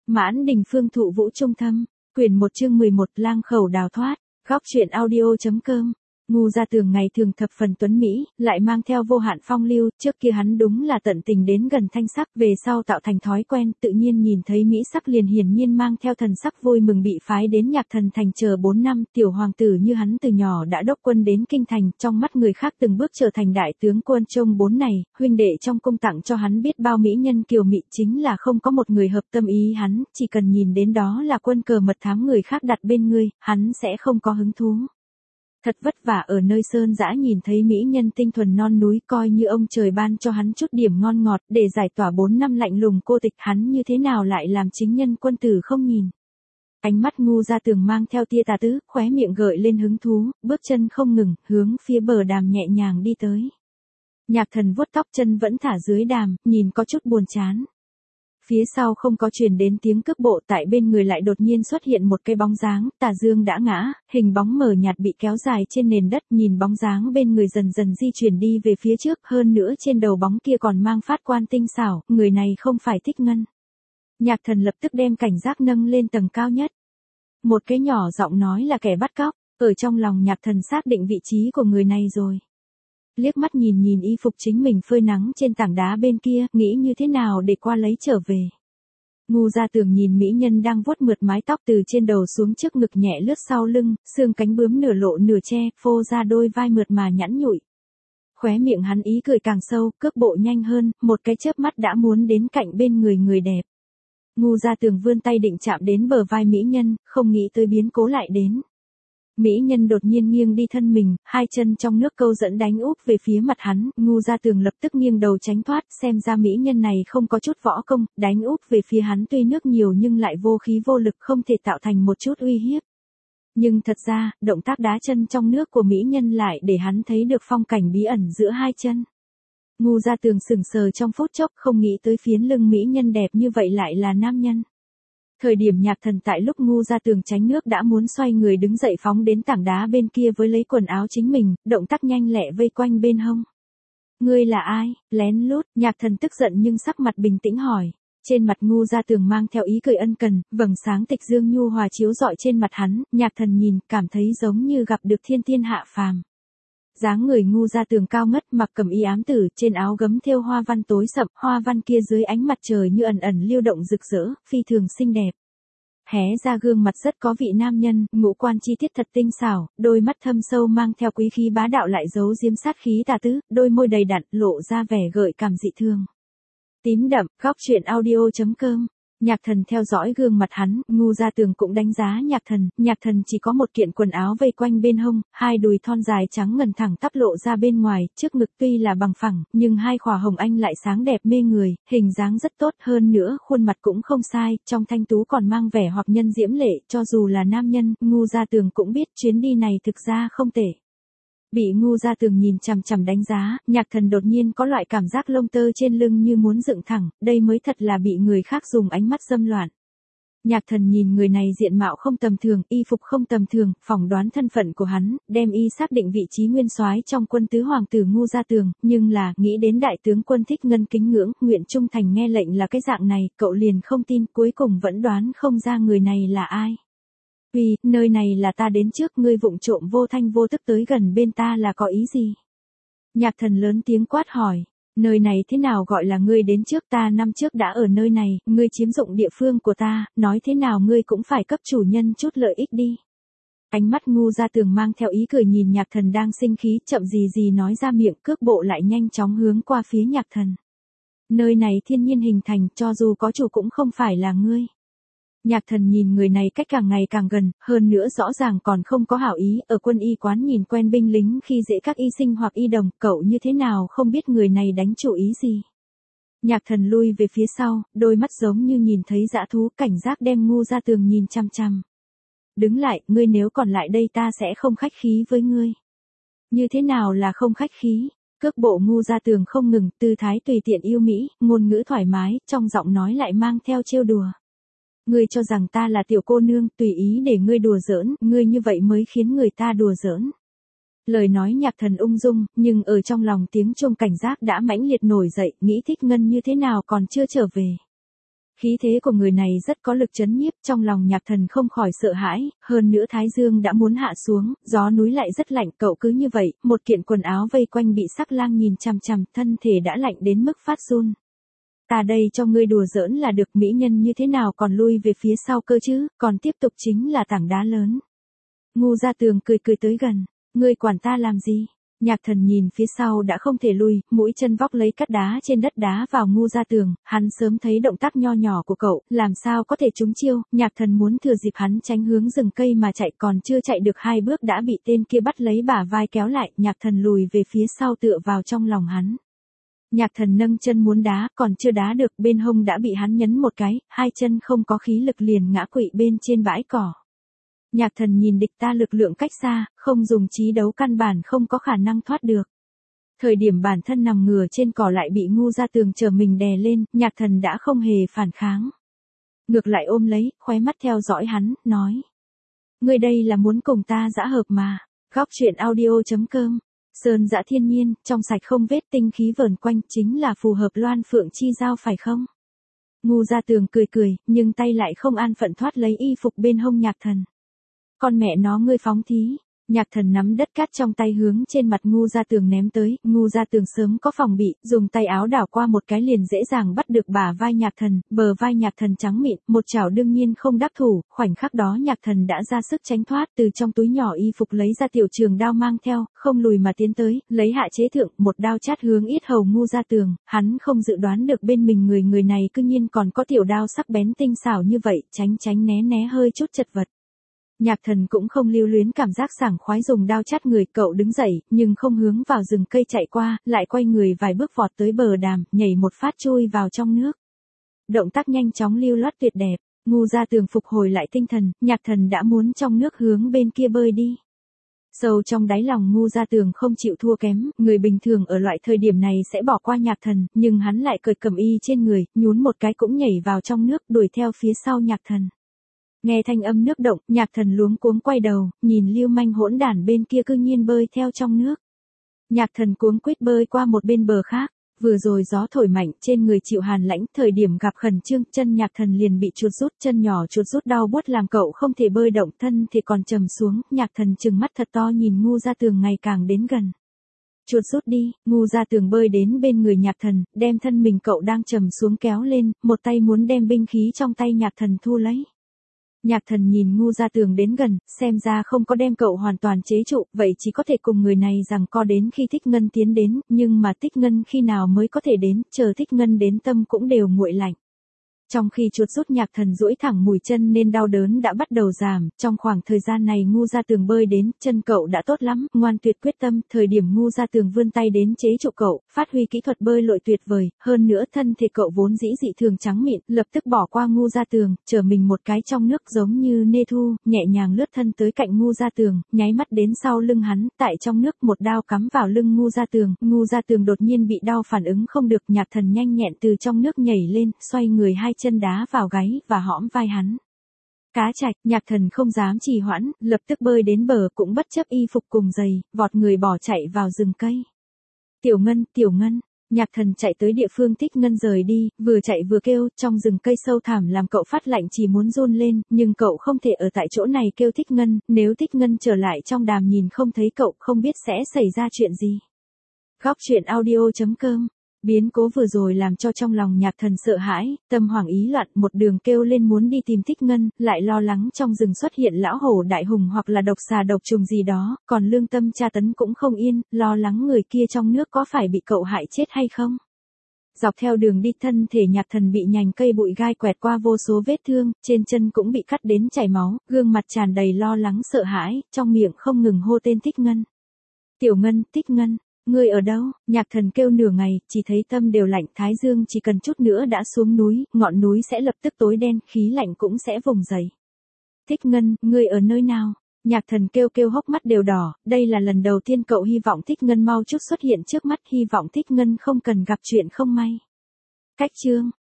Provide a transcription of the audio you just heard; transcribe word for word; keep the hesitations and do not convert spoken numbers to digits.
Mãn Đình Phương thụ vũ trung thâm, quyển một chương mười một lang khẩu đào thoát, góc truyện audio.com. Ngu Gia Tường ngày thường thập phần tuấn Mỹ, lại mang theo vô hạn phong lưu, trước kia hắn đúng là tận tình đến gần thanh sắc, về sau tạo thành thói quen, tự nhiên nhìn thấy Mỹ sắc liền hiển nhiên mang theo thần sắc vui mừng bị phái đến Nhạc Thần Thành chờ bốn năm, tiểu hoàng tử như hắn từ nhỏ đã đốc quân đến kinh thành, trong mắt người khác từng bước trở thành đại tướng quân trông bốn này, huynh đệ trong cung tặng cho hắn biết bao mỹ nhân kiều mị chính là không có một người hợp tâm ý hắn, chỉ cần nhìn đến đó là quân cờ mật thám người khác đặt bên ngươi, hắn sẽ không có hứng thú. Thật vất vả ở nơi sơn dã nhìn thấy mỹ nhân tinh thuần non núi coi như ông trời ban cho hắn chút điểm ngon ngọt để giải tỏa bốn năm lạnh lùng cô tịch hắn như thế nào lại làm chính nhân quân tử không nhìn. Ánh mắt Ngu Gia Tường mang theo tia tà tứ, khóe miệng gợi lên hứng thú, bước chân không ngừng, hướng phía bờ đàm nhẹ nhàng đi tới. Nhạc Thần vuốt tóc chân vẫn thả dưới đàm, nhìn có chút buồn chán. Phía sau không có truyền đến tiếng cước bộ, tại bên người lại đột nhiên xuất hiện một cái bóng dáng, tà dương đã ngã, hình bóng mờ nhạt bị kéo dài trên nền đất, nhìn bóng dáng bên người dần dần di chuyển đi về phía trước, hơn nữa trên đầu bóng kia còn mang phát quan tinh xảo, người này không phải Thích Ngân. Nhạc Thần lập tức đem cảnh giác nâng lên tầng cao nhất. Một cái nhỏ giọng nói là kẻ bắt cóc, ở trong lòng Nhạc Thần xác định vị trí của người này rồi. Liếc mắt nhìn nhìn y phục chính mình phơi nắng trên tảng đá bên kia, nghĩ như thế nào để qua lấy trở về. Ngu Gia Tường nhìn mỹ nhân đang vuốt mượt mái tóc từ trên đầu xuống trước ngực nhẹ lướt sau lưng, xương cánh bướm nửa lộ nửa che, phô ra đôi vai mượt mà nhẵn nhụi. Khóe miệng hắn ý cười càng sâu, cước bộ nhanh hơn, một cái chớp mắt đã muốn đến cạnh bên người người đẹp. Ngu Gia Tường vươn tay định chạm đến bờ vai mỹ nhân, không nghĩ tới biến cố lại đến. Mỹ nhân đột nhiên nghiêng đi thân mình, hai chân trong nước câu dẫn đánh úp về phía mặt hắn, Ngu Gia Tường lập tức nghiêng đầu tránh thoát, xem ra mỹ nhân này không có chút võ công, đánh úp về phía hắn tuy nước nhiều nhưng lại vô khí vô lực không thể tạo thành một chút uy hiếp. Nhưng thật ra, động tác đá chân trong nước của mỹ nhân lại để hắn thấy được phong cảnh bí ẩn giữa hai chân. Ngu Gia Tường sững sờ trong phút chốc không nghĩ tới phiến lưng mỹ nhân đẹp như vậy lại là nam nhân. Thời điểm Nhạc Thần tại lúc Ngu Gia Tường tránh nước đã muốn xoay người đứng dậy phóng đến tảng đá bên kia với lấy quần áo chính mình, động tác nhanh lẹ vây quanh bên hông. Ngươi là ai? Lén lút, Nhạc Thần tức giận nhưng sắc mặt bình tĩnh hỏi. Trên mặt Ngu Gia Tường mang theo ý cười ân cần, vầng sáng tịch dương nhu hòa chiếu rọi trên mặt hắn, Nhạc Thần nhìn, cảm thấy giống như gặp được thiên thiên hạ phàm. Dáng người Ngu Gia Tường cao ngất, mặc cẩm y ám tử, trên áo gấm thêu hoa văn tối sậm, hoa văn kia dưới ánh mặt trời như ẩn ẩn lưu động rực rỡ, phi thường xinh đẹp. Hé ra gương mặt rất có vị nam nhân, ngũ quan chi tiết thật tinh xảo, đôi mắt thâm sâu mang theo quý khí bá đạo lại giấu diếm sát khí tà tứ, đôi môi đầy đặn, lộ ra vẻ gợi cảm dị thương. Tím đậm, góc truyện audio.com. Nhạc Thần theo dõi gương mặt hắn, Ngu Gia Tường cũng đánh giá Nhạc Thần, Nhạc Thần chỉ có một kiện quần áo vây quanh bên hông, hai đùi thon dài trắng ngần thẳng tắp lộ ra bên ngoài, trước ngực tuy là bằng phẳng, nhưng hai khỏa hồng anh lại sáng đẹp mê người, hình dáng rất tốt hơn nữa, khuôn mặt cũng không sai, trong thanh tú còn mang vẻ hoặc nhân diễm lệ, cho dù là nam nhân, Ngu Gia Tường cũng biết chuyến đi này thực ra không tệ. Bị Ngu Gia Tường nhìn chằm chằm đánh giá, Nhạc Thần đột nhiên có loại cảm giác lông tơ trên lưng như muốn dựng thẳng, đây mới thật là bị người khác dùng ánh mắt dâm loạn. Nhạc Thần nhìn người này diện mạo không tầm thường, y phục không tầm thường, phỏng đoán thân phận của hắn, đem y xác định vị trí nguyên soái trong quân tứ hoàng tử Ngu Gia Tường, nhưng là, nghĩ đến đại tướng quân Thích Ngân kính ngưỡng, nguyện trung thành nghe lệnh là cái dạng này, cậu liền không tin, cuối cùng vẫn đoán không ra người này là ai. Vì, nơi này là ta đến trước, ngươi vụng trộm vô thanh vô tức tới gần bên ta là có ý gì? Nhạc Thần lớn tiếng quát hỏi, nơi này thế nào gọi là ngươi đến trước, ta năm trước đã ở nơi này, ngươi chiếm dụng địa phương của ta, nói thế nào ngươi cũng phải cấp chủ nhân chút lợi ích đi. Ánh mắt Ngu Gia Tường mang theo ý cười nhìn Nhạc Thần đang sinh khí, chậm gì gì nói ra miệng, cước bộ lại nhanh chóng hướng qua phía Nhạc Thần. Nơi này thiên nhiên hình thành, cho dù có chủ cũng không phải là ngươi. Nhạc Thần nhìn người này cách càng ngày càng gần, hơn nữa rõ ràng còn không có hảo ý, ở quân y quán nhìn quen binh lính khi dễ các y sinh hoặc y đồng, cậu như thế nào không biết người này đánh chủ ý gì. Nhạc Thần lui về phía sau, đôi mắt giống như nhìn thấy dã thú, cảnh giác đem Ngu Gia Tường nhìn chăm chăm. Đứng lại, ngươi nếu còn lại đây ta sẽ không khách khí với ngươi. Như thế nào là không khách khí? Cước bộ Ngu Gia Tường không ngừng, tư thái tùy tiện yêu mỹ, ngôn ngữ thoải mái, trong giọng nói lại mang theo trêu đùa. Ngươi cho rằng ta là tiểu cô nương, tùy ý để ngươi đùa giỡn, ngươi như vậy mới khiến người ta đùa giỡn. Lời nói Nhạc Thần ung dung, nhưng ở trong lòng tiếng chuông cảnh giác đã mãnh liệt nổi dậy, nghĩ Thích Ngân như thế nào còn chưa trở về. Khí thế của người này rất có lực chấn nhiếp, trong lòng Nhạc Thần không khỏi sợ hãi, hơn nữa thái dương đã muốn hạ xuống, gió núi lại rất lạnh, cậu cứ như vậy, một kiện quần áo vây quanh bị sắc lang nhìn chằm chằm, thân thể đã lạnh đến mức phát run. Ta đây cho ngươi đùa giỡn là được, mỹ nhân như thế nào còn lui về phía sau cơ chứ, còn tiếp tục chính là tảng đá lớn. Ngu Gia Tường cười cười tới gần, ngươi quản ta làm gì? Nhạc Thần nhìn phía sau đã không thể lui, mũi chân vóc lấy cát đá trên đất đá vào Ngu Gia Tường, hắn sớm thấy động tác nho nhỏ của cậu, làm sao có thể trúng chiêu, Nhạc Thần muốn thừa dịp hắn tránh hướng rừng cây mà chạy, còn chưa chạy được hai bước đã bị tên kia bắt lấy bả vai kéo lại, Nhạc Thần lùi về phía sau tựa vào trong lòng hắn. Nhạc Thần nâng chân muốn đá, còn chưa đá được, bên hông đã bị hắn nhấn một cái, hai chân không có khí lực liền ngã quỵ bên trên bãi cỏ. Nhạc Thần nhìn địch ta lực lượng cách xa, không dùng trí đấu căn bản không có khả năng thoát được. Thời điểm bản thân nằm ngửa trên cỏ lại bị Ngu Gia Tường chờ mình đè lên, Nhạc Thần đã không hề phản kháng. Ngược lại ôm lấy, khóe mắt theo dõi hắn, nói. Ngươi đây là muốn cùng ta giã hợp mà. Góc truyện audio chấm com. Sơn dã thiên nhiên, trong sạch không vết, tinh khí vờn quanh, chính là phù hợp Loan Phượng chi giao phải không? Ngu Gia Tường cười cười, nhưng tay lại không an phận thoát lấy y phục bên hông Nhạc Thần. Con mẹ nó ngươi phóng thí. Nhạc Thần nắm đất cát trong tay hướng trên mặt Ngu Gia Tường ném tới, Ngu Gia Tường sớm có phòng bị, dùng tay áo đảo qua một cái liền dễ dàng bắt được bả vai Nhạc Thần, bờ vai Nhạc Thần trắng mịn, một chảo đương nhiên không đắc thủ, khoảnh khắc đó Nhạc Thần đã ra sức tránh thoát, từ trong túi nhỏ y phục lấy ra tiểu trường đao mang theo, không lùi mà tiến tới, lấy hạ chế thượng, một đao chát hướng yết hầu Ngu Gia Tường, hắn không dự đoán được bên mình người người này cư nhiên còn có tiểu đao sắc bén tinh xảo như vậy, tránh tránh né né hơi chút chật vật. Nhạc Thần cũng không lưu luyến cảm giác sảng khoái dùng đao chát người, cậu đứng dậy, nhưng không hướng vào rừng cây chạy qua, lại quay người vài bước vọt tới bờ đàm, nhảy một phát chui vào trong nước. Động tác nhanh chóng lưu loát tuyệt đẹp, Ngu Gia Tường phục hồi lại tinh thần, Nhạc Thần đã muốn trong nước hướng bên kia bơi đi. Sâu trong đáy lòng Ngu Gia Tường không chịu thua kém, người bình thường ở loại thời điểm này sẽ bỏ qua Nhạc Thần, nhưng hắn lại cởi cẩm y trên người, nhún một cái cũng nhảy vào trong nước, đuổi theo phía sau Nhạc Thần. Nghe thanh âm nước động, Nhạc Thần luống cuống quay đầu, nhìn lưu manh hỗn đản bên kia cư nhiên bơi theo trong nước. Nhạc Thần cuống quýt bơi qua một bên bờ khác, vừa rồi gió thổi mạnh, trên người chịu hàn lãnh, thời điểm gặp khẩn trương, chân Nhạc Thần liền bị chuột rút, chân nhỏ chuột rút đau buốt làm cậu không thể bơi động, thân thì còn trầm xuống, Nhạc Thần trừng mắt thật to nhìn Ngu Gia Tường ngày càng đến gần. Chuột rút đi, Ngu Gia Tường bơi đến bên người Nhạc Thần, đem thân mình cậu đang trầm xuống kéo lên, một tay muốn đem binh khí trong tay Nhạc Thần thu lấy. Nhạc Thần nhìn Ngu Gia Tường đến gần, xem ra không có đem cậu hoàn toàn chế trụ, vậy chỉ có thể cùng người này rằng co đến khi Thích Ngân tiến đến, nhưng mà Thích Ngân khi nào mới có thể đến, chờ Thích Ngân đến tâm cũng đều nguội lạnh. Trong khi chuột rút Nhạc Thần duỗi thẳng mũi chân nên đau đớn đã bắt đầu giảm, trong khoảng thời gian này Ngu Gia Tường bơi đến, chân cậu đã tốt lắm, ngoan tuyệt quyết tâm, thời điểm Ngu Gia Tường vươn tay đến chế trụ cậu, phát huy kỹ thuật bơi lội tuyệt vời, hơn nữa thân thể cậu vốn dĩ dị thường trắng mịn, lập tức bỏ qua Ngu Gia Tường, trở mình một cái trong nước giống như nê thu, nhẹ nhàng lướt thân tới cạnh Ngu Gia Tường, nháy mắt đến sau lưng hắn, tại trong nước một đao cắm vào lưng Ngu Gia Tường, Ngu Gia Tường đột nhiên bị đau phản ứng không được, Nhạc Thần nhanh nhẹn từ trong nước nhảy lên, xoay người hai chân đá vào gáy và hõm vai hắn. Cá trạch, Nhạc Thần không dám trì hoãn, lập tức bơi đến bờ cũng bất chấp y phục cùng giày, vọt người bỏ chạy vào rừng cây. Tiểu Ngân, Tiểu Ngân, Nhạc Thần chạy tới địa phương Thích Ngân rời đi, vừa chạy vừa kêu, trong rừng cây sâu thẳm làm cậu phát lạnh chỉ muốn run lên, nhưng cậu không thể ở tại chỗ này kêu Thích Ngân, nếu Thích Ngân trở lại trong đàm nhìn không thấy cậu, không biết sẽ xảy ra chuyện gì. Góc truyện audio chấm com. Biến cố vừa rồi làm cho trong lòng Nhạc Thần sợ hãi, tâm hoảng ý loạn, một đường kêu lên muốn đi tìm Thích Ngân, lại lo lắng trong rừng xuất hiện lão hổ đại hùng hoặc là độc xà độc trùng gì đó, còn lương tâm tra tấn cũng không yên, lo lắng người kia trong nước có phải bị cậu hại chết hay không. Dọc theo đường đi thân thể Nhạc Thần bị nhành cây bụi gai quẹt qua vô số vết thương, trên chân cũng bị cắt đến chảy máu, gương mặt tràn đầy lo lắng sợ hãi, trong miệng không ngừng hô tên Thích Ngân. Tiểu Ngân, Thích Ngân. Ngươi ở đâu? Nhạc Thần kêu nửa ngày, chỉ thấy tâm đều lạnh, thái dương chỉ cần chút nữa đã xuống núi, ngọn núi sẽ lập tức tối đen, khí lạnh cũng sẽ vùng dậy. Thích Ngân, ngươi ở nơi nào? Nhạc Thần kêu kêu hốc mắt đều đỏ, đây là lần đầu tiên cậu hy vọng Thích Ngân mau chút xuất hiện trước mắt, hy vọng Thích Ngân không cần gặp chuyện không may. Cách chương